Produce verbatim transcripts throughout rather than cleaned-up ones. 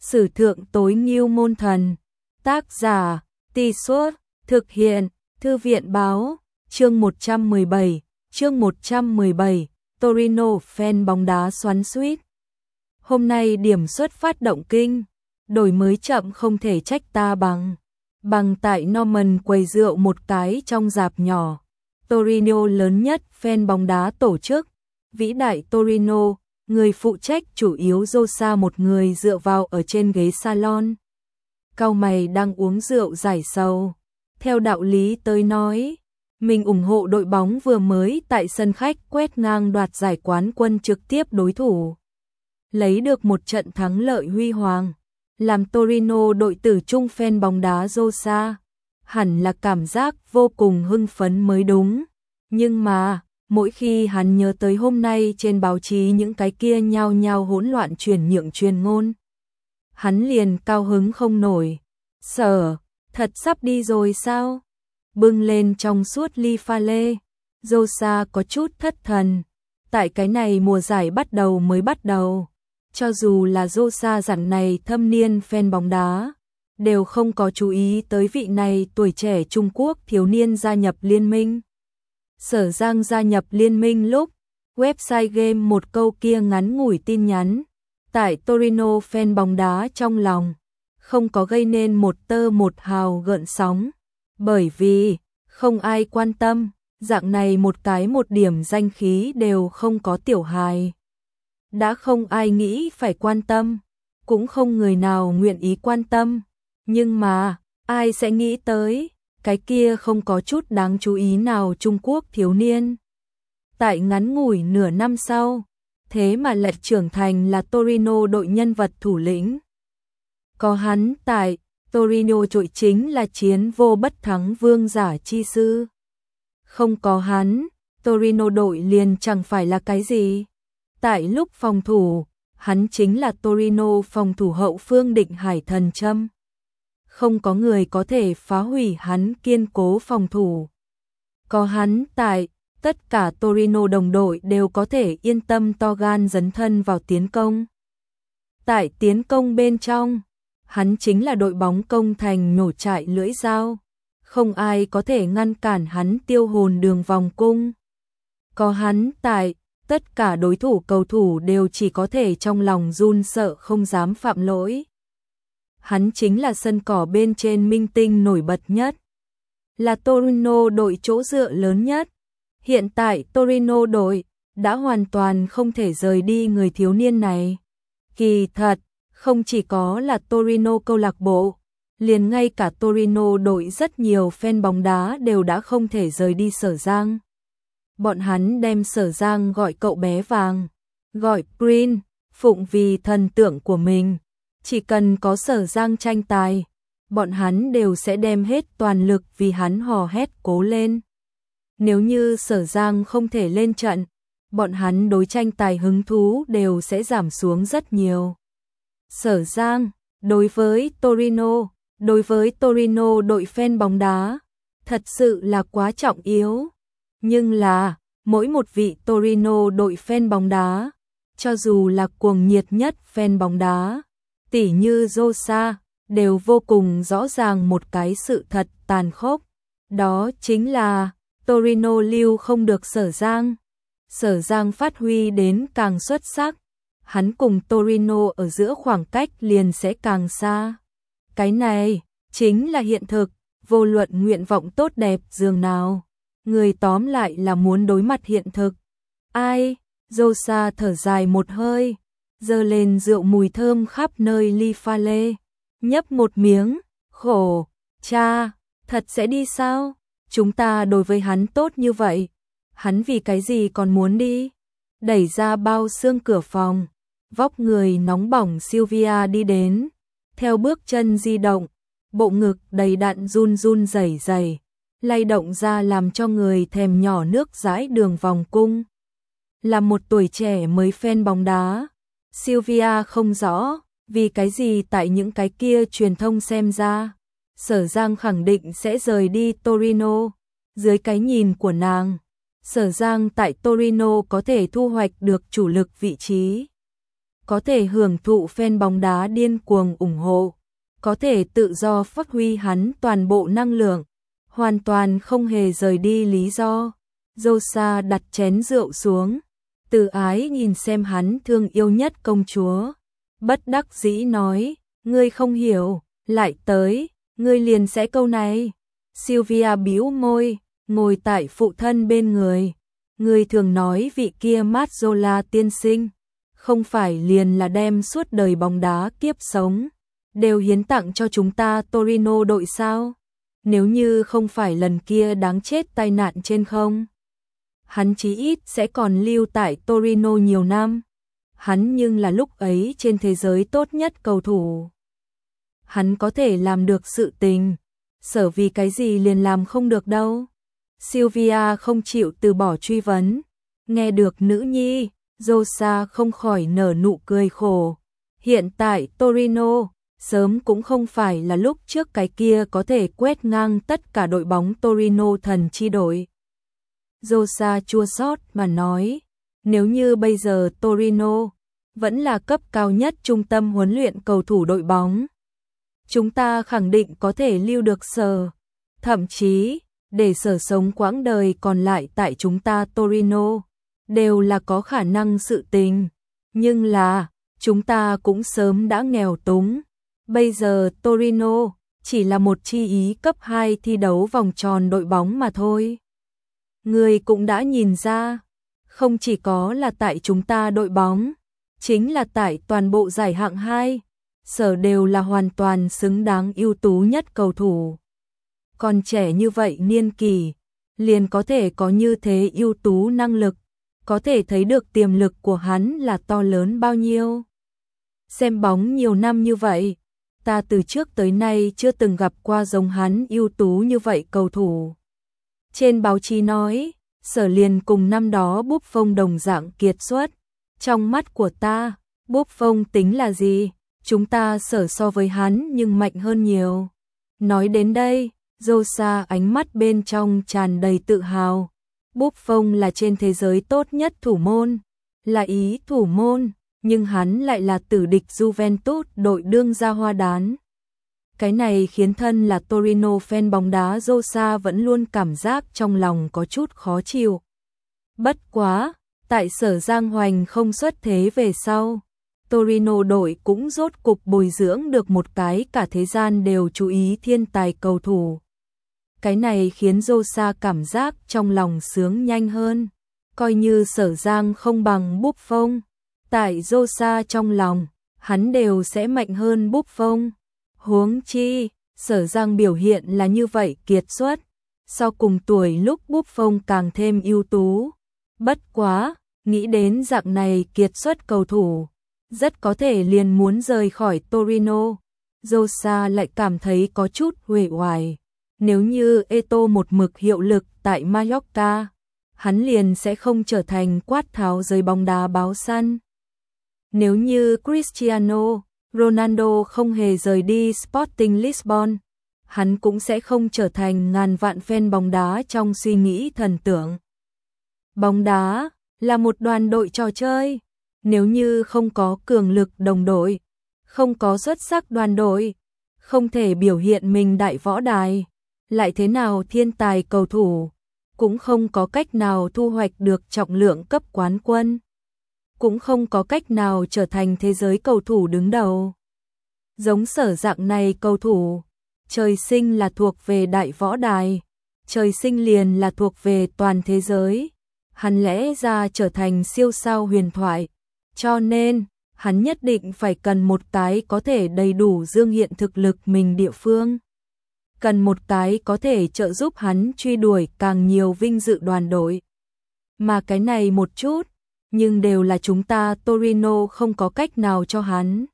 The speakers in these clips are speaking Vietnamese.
Sử thượng tối ngưu môn thần. Tác giả, Tì Suốt, thực hiện, Thư viện báo, chương một trăm mười bảy, chương một trăm mười bảy, Torino fan bóng đá xoắn xuýt. Hôm nay điểm xuất phát động kinh, đổi mới chậm không thể trách ta bằng. Bằng tại Norman quầy rượu một cái trong dạp nhỏ. Torino lớn nhất fan bóng đá tổ chức. Vĩ đại Torino, người phụ trách chủ yếu Rosa một người dựa vào ở trên ghế salon. Cau mày đang uống rượu giải sầu. Theo đạo lý tới nói, mình ủng hộ đội bóng vừa mới tại sân khách quét ngang đoạt giải quán quân trực tiếp đối thủ. Lấy được một trận thắng lợi huy hoàng, làm Torino đội tử trung fan bóng đá Rosa. Hẳn là cảm giác vô cùng hưng phấn mới đúng. Nhưng mà, mỗi khi hắn nhớ tới hôm nay trên báo chí những cái kia nhao nhao hỗn loạn truyền nhượng truyền ngôn, hắn liền cao hứng không nổi. Sở, thật sắp đi rồi sao? Bưng lên trong suốt ly pha lê, Rosa có chút thất thần. Tại cái này mùa giải bắt đầu mới bắt đầu, cho dù là Rosa dặn này thâm niên fan bóng đá, đều không có chú ý tới vị này tuổi trẻ Trung Quốc thiếu niên gia nhập liên minh. Sở Giang gia nhập liên minh lúc, website game một câu kia ngắn ngủi tin nhắn, tại Torino fan bóng đá trong lòng, không có gây nên một tơ một hào gợn sóng, bởi vì không ai quan tâm, dạng này một cái một điểm danh khí đều không có tiểu hài. Đã không ai nghĩ phải quan tâm, cũng không người nào nguyện ý quan tâm, nhưng mà, ai sẽ nghĩ tới, cái kia không có chút đáng chú ý nào Trung Quốc thiếu niên. Tại ngắn ngủi nửa năm sau, thế mà lại trưởng thành là Torino đội nhân vật thủ lĩnh. Có hắn tại, Torino trội chính là chiến vô bất thắng vương giả chi sư. Không có hắn, Torino đội liền chẳng phải là cái gì. Tại lúc phòng thủ, hắn chính là Torino phòng thủ hậu phương định hải thần châm. Không có người có thể phá hủy hắn kiên cố phòng thủ. Có hắn tại, tất cả Torino đồng đội đều có thể yên tâm to gan dấn thân vào tiến công. Tại tiến công bên trong, hắn chính là đội bóng công thành nổ trại lưỡi dao. Không ai có thể ngăn cản hắn tiêu hồn đường vòng cung. Có hắn tại, tất cả đối thủ cầu thủ đều chỉ có thể trong lòng run sợ không dám phạm lỗi. Hắn chính là sân cỏ bên trên minh tinh nổi bật nhất, là Torino đội chỗ dựa lớn nhất. Hiện tại Torino đội đã hoàn toàn không thể rời đi người thiếu niên này. Kỳ thật, không chỉ có là Torino câu lạc bộ, liền ngay cả Torino đội rất nhiều fan bóng đá đều đã không thể rời đi Sở Giang. Bọn hắn đem Sở Giang gọi cậu bé vàng, gọi Prince, phụng vì thần tượng của mình. Chỉ cần có Sở Giang tranh tài, bọn hắn đều sẽ đem hết toàn lực vì hắn hò hét cố lên. Nếu như Sở Giang không thể lên trận, bọn hắn đối tranh tài hứng thú đều sẽ giảm xuống rất nhiều. Sở Giang, đối với Torino, đối với Torino đội fan bóng đá, thật sự là quá trọng yếu. Nhưng là, mỗi một vị Torino đội fan bóng đá, cho dù là cuồng nhiệt nhất fan bóng đá, tỉ như Rosa, đều vô cùng rõ ràng một cái sự thật tàn khốc. Đó chính là, Torino lưu không được Sở Giang. Sở Giang phát huy đến càng xuất sắc, hắn cùng Torino ở giữa khoảng cách liền sẽ càng xa. Cái này, chính là hiện thực, vô luận nguyện vọng tốt đẹp dường nào. Người tóm lại là muốn đối mặt hiện thực. Ai? Rosa thở dài một hơi, giơ lên rượu mùi thơm khắp nơi ly pha lê, nhấp một miếng, khổ, cha, thật sẽ đi sao? Chúng ta đối với hắn tốt như vậy, hắn vì cái gì còn muốn đi? Đẩy ra bao xương cửa phòng, vóc người nóng bỏng Sylvia đi đến, theo bước chân di động, bộ ngực đầy đặn run run rẩy rẩy, lay động ra làm cho người thèm nhỏ nước dãi đường vòng cung. Là một tuổi trẻ mới fan bóng đá, Sylvia không rõ vì cái gì tại những cái kia truyền thông xem ra, Sở Giang khẳng định sẽ rời đi Torino. Dưới cái nhìn của nàng, Sở Giang tại Torino có thể thu hoạch được chủ lực vị trí. có thể hưởng thụ fan bóng đá điên cuồng ủng hộ, có thể tự do phát huy hắn toàn bộ năng lượng, hoàn toàn không hề rời đi lý do. Rosa đặt chén rượu xuống, từ ái nhìn xem hắn thương yêu nhất công chúa, bất đắc dĩ nói, ngươi không hiểu, lại tới, ngươi liền sẽ câu này. Sylvia bĩu môi, ngồi tại phụ thân bên người, ngươi thường nói vị kia Mazzola tiên sinh, không phải liền là đem suốt đời bóng đá kiếp sống đều hiến tặng cho chúng ta Torino đội sao? Nếu như không phải lần kia đáng chết tai nạn trên không, hắn chí ít sẽ còn lưu tại Torino nhiều năm. Hắn nhưng là lúc ấy trên thế giới tốt nhất cầu thủ. Hắn có thể làm được sự tình, sở vì cái gì liền làm không được đâu. Sylvia không chịu từ bỏ truy vấn. Nghe được nữ nhi, Rosa không khỏi nở nụ cười khổ. Hiện tại Torino, sớm cũng không phải là lúc trước cái kia có thể quét ngang tất cả đội bóng Torino thần chi đội. Rosa chua xót mà nói, nếu như bây giờ Torino vẫn là cấp cao nhất trung tâm huấn luyện cầu thủ đội bóng, chúng ta khẳng định có thể lưu được Sở, thậm chí để Sở sống quãng đời còn lại tại chúng ta Torino, đều là có khả năng sự tình. Nhưng là, chúng ta cũng sớm đã nghèo túng. Bây giờ Torino chỉ là một chi ý cấp hai thi đấu vòng tròn đội bóng mà thôi. Người cũng đã nhìn ra, không chỉ có là tại chúng ta đội bóng, chính là tại toàn bộ giải hạng hai, Sở đều là hoàn toàn xứng đáng ưu tú nhất cầu thủ. Còn trẻ như vậy niên kỳ, liền có thể có như thế ưu tú năng lực, có thể thấy được tiềm lực của hắn là to lớn bao nhiêu. Xem bóng nhiều năm như vậy, ta từ trước tới nay chưa từng gặp qua giống hắn ưu tú như vậy cầu thủ. Trên báo chí nói, Sở liền cùng năm đó Buffon đồng dạng kiệt xuất. Trong mắt của ta, Buffon tính là gì? Chúng ta Sở so với hắn nhưng mạnh hơn nhiều. Nói đến đây, Rosa ánh mắt bên trong tràn đầy tự hào. Buffon là trên thế giới tốt nhất thủ môn, là ý thủ môn, nhưng hắn lại là tử địch Juventus đội đương gia hoa đán. Cái này khiến thân là Torino fan bóng đá Rosa vẫn luôn cảm giác trong lòng có chút khó chịu. Bất quá, tại Sở Giang Hoành không xuất thế về sau, Torino đội cũng rốt cục bồi dưỡng được một cái cả thế gian đều chú ý thiên tài cầu thủ. Cái này khiến Rosa cảm giác trong lòng sướng nhanh hơn. Coi như Sở Giang không bằng Buffon, tại Rosa trong lòng, hắn đều sẽ mạnh hơn Buffon. Huống chi, Sở Giang biểu hiện là như vậy kiệt xuất, so cùng tuổi lúc Buffon càng thêm ưu tú. Bất quá, nghĩ đến dạng này kiệt xuất cầu thủ, rất có thể liền muốn rời khỏi Torino. Rosa lại cảm thấy có chút uể oải. Nếu như Eto'o một mực hiệu lực tại Mallorca, hắn liền sẽ không trở thành quát tháo giới bóng đá báo săn. Nếu như Cristiano Ronaldo không hề rời đi Sporting Lisbon, hắn cũng sẽ không trở thành ngàn vạn fan bóng đá trong suy nghĩ thần tượng. Bóng đá là một đoàn đội trò chơi, nếu như không có cường lực đồng đội, không có xuất sắc đoàn đội, không thể biểu hiện mình đại võ đài, lại thế nào thiên tài cầu thủ, cũng không có cách nào thu hoạch được trọng lượng cấp quán quân, cũng không có cách nào trở thành thế giới cầu thủ đứng đầu. Giống Sở dạng này cầu thủ, trời sinh là thuộc về đại võ đài, trời sinh liền là thuộc về toàn thế giới, hắn lẽ ra trở thành siêu sao huyền thoại, cho nên hắn nhất định phải cần một cái có thể đầy đủ dương hiện thực lực mình địa phương. Cần một cái có thể trợ giúp hắn truy đuổi càng nhiều vinh dự đoàn đội. Mà cái này một chút, nhưng đều là chúng ta Torino không có cách nào cho hắn.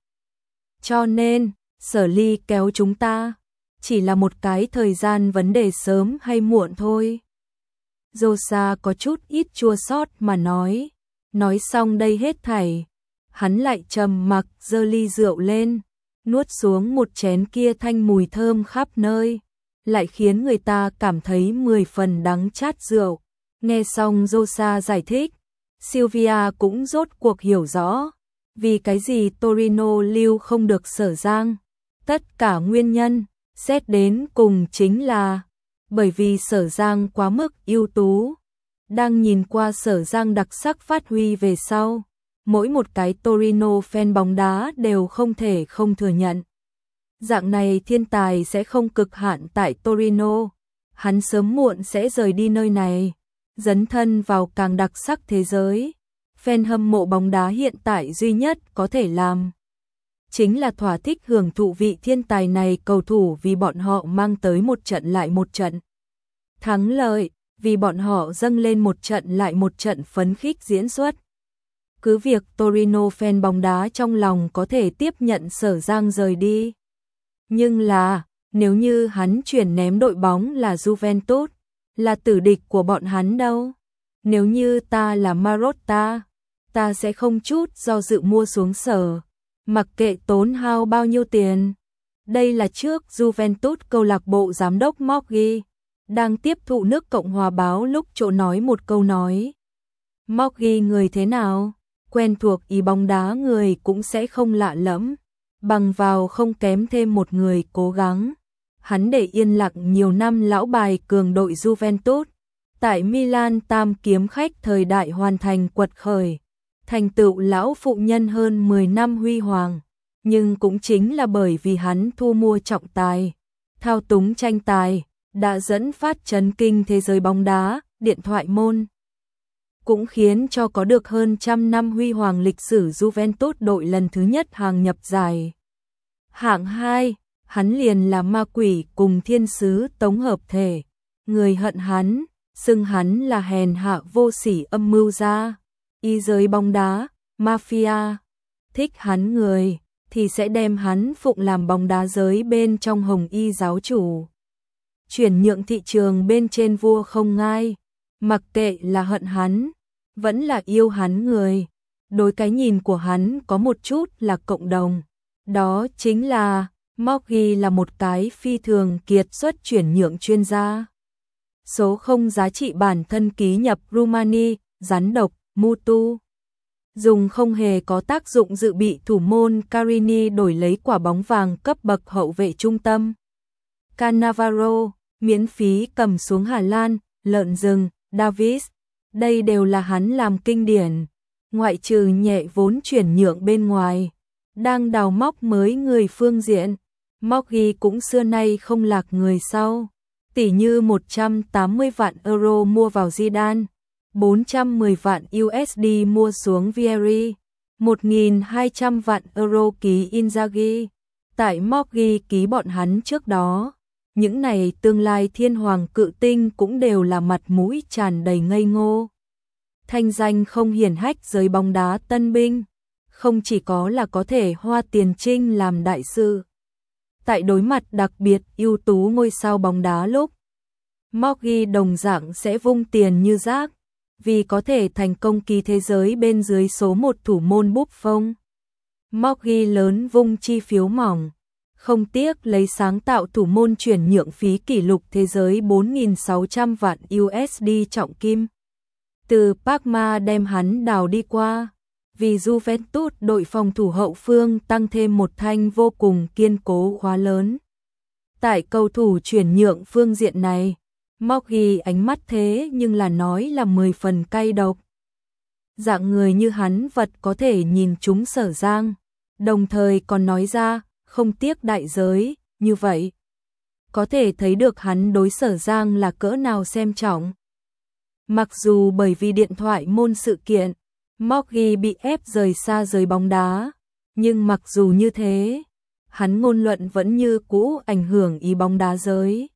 Cho nên, Sở Ly kéo chúng ta, chỉ là một cái thời gian vấn đề sớm hay muộn thôi. Rosa có chút ít chua xót mà nói. Nói xong đây hết thảy, hắn lại trầm mặc giơ ly rượu lên, nuốt xuống một chén kia thanh mùi thơm khắp nơi, lại khiến người ta cảm thấy mười phần đắng chát rượu. Nghe xong Rosa giải thích, Sylvia cũng rốt cuộc hiểu rõ, Vì cái gì Torino lưu không được Sở Giang? Tất cả nguyên nhân, xét đến cùng chính là bởi vì Sở Giang quá mức ưu tú. Đang nhìn qua Sở Giang đặc sắc phát huy về sau, mỗi một cái Torino fan bóng đá đều không thể không thừa nhận. Dạng này thiên tài sẽ không cực hạn tại Torino, hắn sớm muộn sẽ rời đi nơi này, dấn thân vào càng đặc sắc thế giới. Fan hâm mộ bóng đá hiện tại duy nhất có thể làm chính là thỏa thích hưởng thụ vị thiên tài này cầu thủ, vì bọn họ mang tới một trận lại một trận thắng lợi, vì bọn họ dâng lên một trận lại một trận phấn khích diễn xuất. Cứ việc Torino fan bóng đá trong lòng có thể tiếp nhận Sở Giang rời đi, nhưng là nếu như hắn chuyển ném đội bóng là Juventus, là tử địch của bọn hắn đâu. Nếu như ta là Marotta, ta sẽ không chút do dự mua xuống Sở, mặc kệ tốn hao bao nhiêu tiền. Đây là trước Juventus câu lạc bộ giám đốc Moggi đang tiếp thụ nước Cộng hòa báo lúc chỗ nói một câu nói. Moggi người thế nào? Quen thuộc ý bóng đá người cũng sẽ không lạ lẫm, bằng vào không kém thêm một người cố gắng. Hắn để yên lặng nhiều năm lão bài cường đội Juventus, tại Milan tam kiếm khách thời đại hoàn thành quật khởi, thành tựu lão phụ nhân hơn mười năm huy hoàng. Nhưng cũng chính là bởi vì hắn thu mua trọng tài, thao túng tranh tài, đã dẫn phát chấn kinh thế giới bóng đá, điện thoại môn. Cũng khiến cho có được hơn trăm năm huy hoàng lịch sử Juventus đội lần thứ nhất hàng nhập giải hạng hai, hắn liền là ma quỷ cùng thiên sứ tống hợp thể. Người hận hắn, xưng hắn là hèn hạ vô sỉ âm mưu gia. Y giới bóng đá, mafia, thích hắn người thì sẽ đem hắn phụng làm bóng đá giới bên trong hồng y giáo chủ. Chuyển nhượng thị trường bên trên vua không ngai, mặc kệ là hận hắn, vẫn là yêu hắn người. Đối cái nhìn của hắn có một chút là cộng đồng, đó chính là Moggi là một cái phi thường kiệt xuất chuyển nhượng chuyên gia. Số không giá trị bản thân ký nhập Rumani, rắn độc, Mutu. Dùng không hề có tác dụng dự bị thủ môn Carini đổi lấy quả bóng vàng cấp bậc hậu vệ trung tâm. Cannavaro, miễn phí cầm xuống Hà Lan, lợn rừng, Davis. Đây đều là hắn làm kinh điển. Ngoại trừ nhẹ vốn chuyển nhượng bên ngoài, đang đào móc mới người phương diện, Moggi cũng xưa nay không lạc người sau. Tỷ như một trăm tám mươi vạn euro mua vào Zidane, bốn trăm mười vạn u ét đê mua xuống Vieri, một nghìn hai trăm vạn euro ký Inzaghi. Tại Moggi ký bọn hắn trước đó, những này tương lai thiên hoàng cự tinh cũng đều là mặt mũi tràn đầy ngây ngô. Thanh danh không hiển hách giới bóng đá tân binh, không chỉ có là có thể hoa tiền trinh làm đại sự. Tại đối mặt đặc biệt ưu tú ngôi sao bóng đá lúc, Moggi đồng dạng sẽ vung tiền như rác, vì có thể thành công ký thế giới bên dưới số một thủ môn Buffon. Moggi lớn vung chi phiếu mỏng, không tiếc lấy sáng tạo thủ môn chuyển nhượng phí kỷ lục thế giới bốn nghìn sáu trăm vạn u ét đê trọng kim. Từ Parma đem hắn đào đi qua, vì Juventus đội phòng thủ hậu phương tăng thêm một thanh vô cùng kiên cố khóa lớn. Tại cầu thủ chuyển nhượng phương diện này, Moggi ánh mắt thế nhưng là nói là mười phần cay độc. Dạng người như hắn vật có thể nhìn trúng Sở Giang, đồng thời còn nói ra không tiếc đại giới, như vậy có thể thấy được hắn đối Sở Giang là cỡ nào xem trọng. Mặc dù bởi vì điện thoại môn sự kiện, Moggi bị ép rời xa giới bóng đá, nhưng mặc dù như thế, hắn ngôn luận vẫn như cũ ảnh hưởng ý bóng đá giới.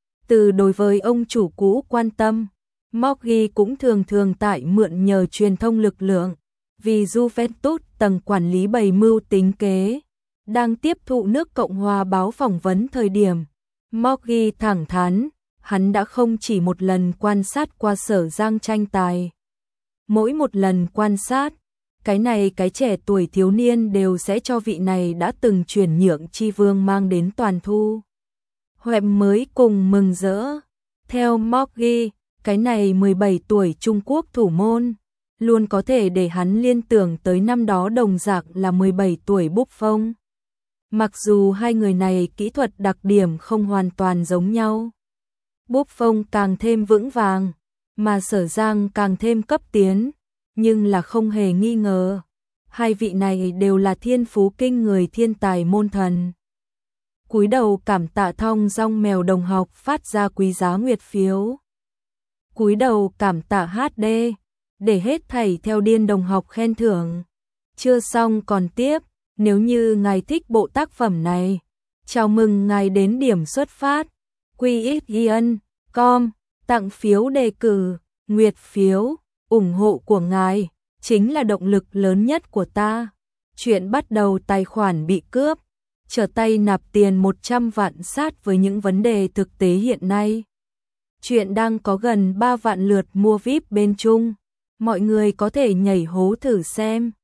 Từ đối với ông chủ cũ quan tâm, Moggi cũng thường thường tại mượn nhờ truyền thông lực lượng, vì Juventus tầng quản lý bày mưu tính kế. Đang tiếp thụ nước Cộng hòa báo phỏng vấn thời điểm, Moggi thẳng thắn, hắn đã không chỉ một lần quan sát qua Sở Giang tranh tài. Mỗi một lần quan sát, cái này cái trẻ tuổi thiếu niên đều sẽ cho vị này đã từng chuyển nhượng chi vương mang đến toàn thu hoạch mới cùng mừng rỡ. Theo Moggi, cái này mười bảy tuổi Trung Quốc thủ môn luôn có thể để hắn liên tưởng tới năm đó đồng dạng là mười bảy tuổi Buffon. Mặc dù hai người này kỹ thuật đặc điểm không hoàn toàn giống nhau. Buffon càng thêm vững vàng, mà Sở Giang càng thêm cấp tiến, nhưng là không hề nghi ngờ. Hai vị này đều là thiên phú kinh người thiên tài môn thần. Cúi đầu cảm tạ Thong Dong Mèo đồng học phát ra quý giá nguyệt phiếu. Cúi đầu cảm tạ hát đê, để hết thảy theo điên đồng học khen thưởng. Chưa xong còn tiếp, nếu như ngài thích bộ tác phẩm này, chào mừng ngài đến điểm xuất phát. quy ích giê en chấm com, tặng phiếu đề cử, nguyệt phiếu, ủng hộ của ngài chính là động lực lớn nhất của ta. Chuyện bắt đầu tài khoản bị cướp, trở tay nạp tiền một trăm vạn sát với những vấn đề thực tế hiện nay. Chuyện đang có gần ba vạn lượt mua víp bên Trung, mọi người có thể nhảy hố thử xem.